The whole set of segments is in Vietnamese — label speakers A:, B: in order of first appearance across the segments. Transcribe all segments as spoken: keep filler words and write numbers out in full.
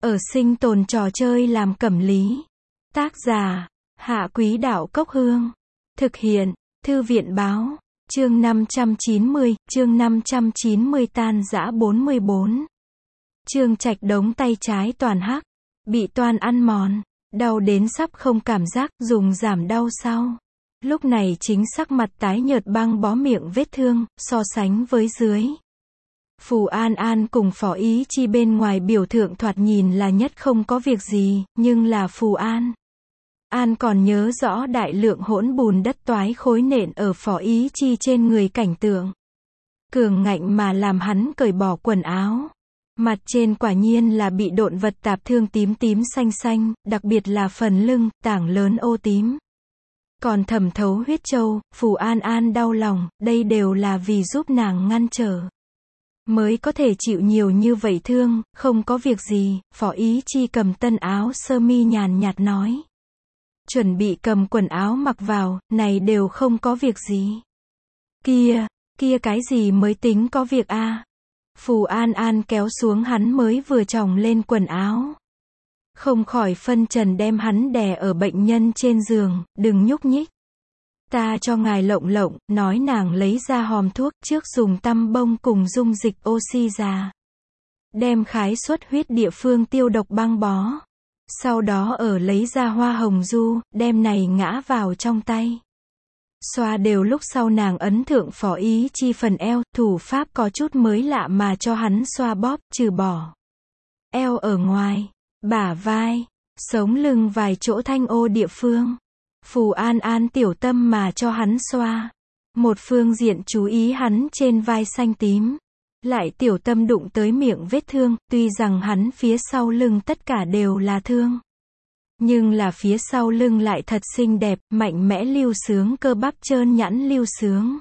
A: Ở sinh tồn trò chơi làm cẩm lý. Tác giả, Hạ Quý Đạo Cốc Hương. Thực hiện, Thư viện Báo. Chương năm trăm chín mươi, chương năm trăm chín mươi tan rã bốn mươi bốn. Trương Trạch Đống tay trái toàn hắc, bị toan ăn mòn, đau đến sắp không cảm giác, dùng giảm đau sau. Lúc này chính sắc mặt tái nhợt băng bó miệng vết thương, so sánh với dưới. Phù An An cùng Phó Ý Chi bên ngoài biểu tượng thoạt nhìn là nhất không có việc gì, nhưng là Phù An. An còn nhớ rõ đại lượng hỗn bùn đất toái khối nện ở Phó Ý Chi trên người cảnh tượng. Cường ngạnh mà làm hắn cởi bỏ quần áo. Mặt trên quả nhiên là bị độn vật tạp thương tím tím xanh xanh, đặc biệt là phần lưng, tảng lớn ô tím. Còn thẩm thấu huyết châu, Phù An An đau lòng, đây đều là vì giúp nàng ngăn trở. Mới có thể chịu nhiều như vậy thương, không có việc gì, Phó Ý Chi cầm tân áo sơ mi nhàn nhạt nói. Chuẩn bị cầm quần áo mặc vào, này đều không có việc gì. Kia, kia cái gì mới tính có việc a? À? Phù An An kéo xuống hắn mới vừa tròng lên quần áo. Không khỏi phân trần đem hắn đè ở bệnh nhân trên giường, đừng nhúc nhích. Ta cho ngài lộng lộng, nói nàng lấy ra hòm thuốc trước dùng tăm bông cùng dung dịch oxy già. Đem khái xuất huyết địa phương tiêu độc băng bó. Sau đó ở lấy ra hoa hồng du, đem này ngã vào trong tay. Xoa đều lúc sau nàng ấn thượng Phó Ý Chi phần eo, thủ pháp có chút mới lạ mà cho hắn xoa bóp, trừ bỏ. Eo ở ngoài, bả vai, sống lưng vài chỗ thanh ô địa phương. Phù An An tiểu tâm mà cho hắn xoa. Một phương diện chú ý hắn trên vai xanh tím. Lại tiểu tâm đụng tới miệng vết thương, tuy rằng hắn phía sau lưng tất cả đều là thương. Nhưng là phía sau lưng lại thật xinh đẹp, mạnh mẽ lưu sướng cơ bắp trơn nhẵn lưu sướng.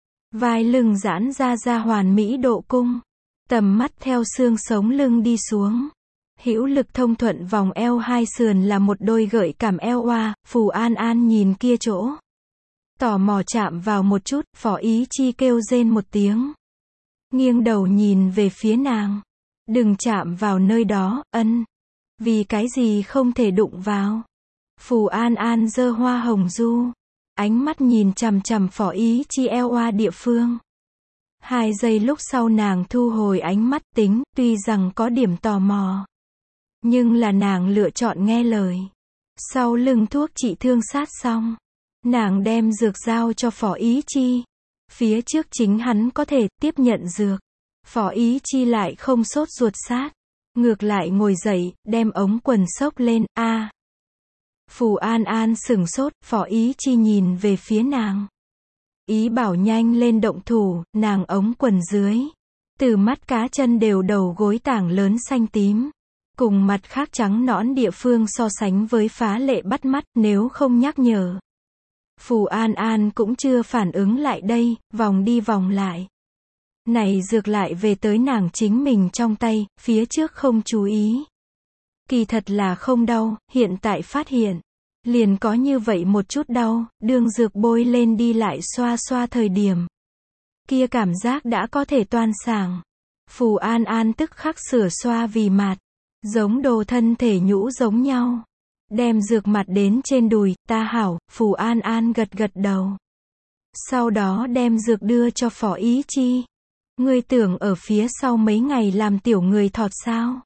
A: Vai lưng giãn ra ra hoàn mỹ độ cung. Tầm mắt theo xương sống lưng đi xuống. Hữu lực thông thuận vòng eo hai sườn là một đôi gợi cảm eo oa, Phù An An nhìn kia chỗ. Tò mò chạm vào một chút, Phó Ý Chi kêu rên một tiếng. Nghiêng đầu nhìn về phía nàng. Đừng chạm vào nơi đó, ân. Vì cái gì không thể đụng vào. Phù An An giơ hoa hồng du. Ánh mắt nhìn chằm chằm Phó Ý Chi eo oa địa phương. Hai giây lúc sau nàng thu hồi ánh mắt tính, tuy rằng có điểm tò mò. Nhưng là nàng lựa chọn nghe lời. Sau lưng thuốc trị thương sát xong. Nàng đem dược giao cho Phó Ý Chi. Phía trước chính hắn có thể tiếp nhận dược. Phó Ý Chi lại không sốt ruột sát. Ngược lại ngồi dậy, đem ống quần xốc lên, a. À. Phù An An sửng sốt, Phó Ý Chi nhìn về phía nàng. Ý bảo nhanh lên động thủ, nàng ống quần dưới. Từ mắt cá chân đều đầu gối tảng lớn xanh tím. Cùng mặt khác trắng nõn địa phương so sánh với phá lệ bắt mắt, nếu không nhắc nhở. Phù An An cũng chưa phản ứng lại đây, vòng đi vòng lại. Này dược lại về tới nàng chính mình trong tay, phía trước không chú ý. Kỳ thật là không đau, hiện tại phát hiện. Liền có như vậy một chút đau, đương dược bôi lên đi lại xoa xoa thời điểm. Kia cảm giác đã có thể toan sảng. Phù An An tức khắc sửa xoa vì mạt. Giống đồ thân thể nhũ giống nhau. Đem dược mặt đến trên đùi, ta hảo, Phù An An gật gật đầu. Sau đó đem dược đưa cho Phó Ý Chi. Ngươi tưởng ở phía sau mấy ngày làm tiểu người thọt sao?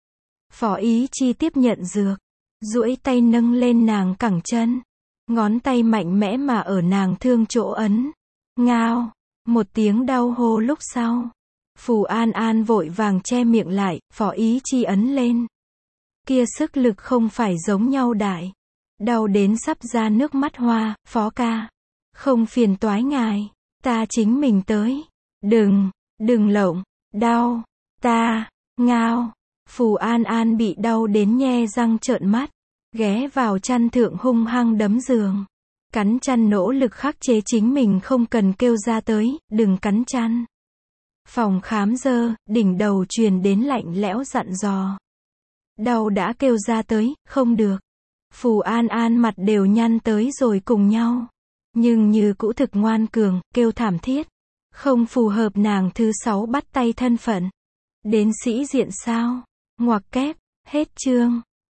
A: Phó Ý Chi tiếp nhận dược. Duỗi tay nâng lên nàng cẳng chân. Ngón tay mạnh mẽ mà ở nàng thương chỗ ấn. Ngao. Một tiếng đau hô lúc sau. Phù An An vội vàng che miệng lại, Phó Ý Chi ấn lên. Kia sức lực không phải giống nhau đại. Đau đến sắp ra nước mắt hoa, Phó ca. Không phiền toái ngài. Ta chính mình tới. Đừng, đừng lộng, đau, ta, ngao. Phù An An bị đau đến nhe răng trợn mắt. Ghé vào chăn thượng hung hăng đấm giường. Cắn chăn nỗ lực khắc chế chính mình không cần kêu ra tới, đừng cắn chăn. Phòng khám dơ, đỉnh đầu truyền đến lạnh lẽo dặn dò. Đau đã kêu ra tới, không được. Phù An An mặt đều nhăn tới rồi cùng nhau. Nhưng như cũ thực ngoan cường, kêu thảm thiết. Không phù hợp nàng thứ sáu bắt tay thân phận. Đến sĩ diện sao? Ngoặc kép, Hết chương.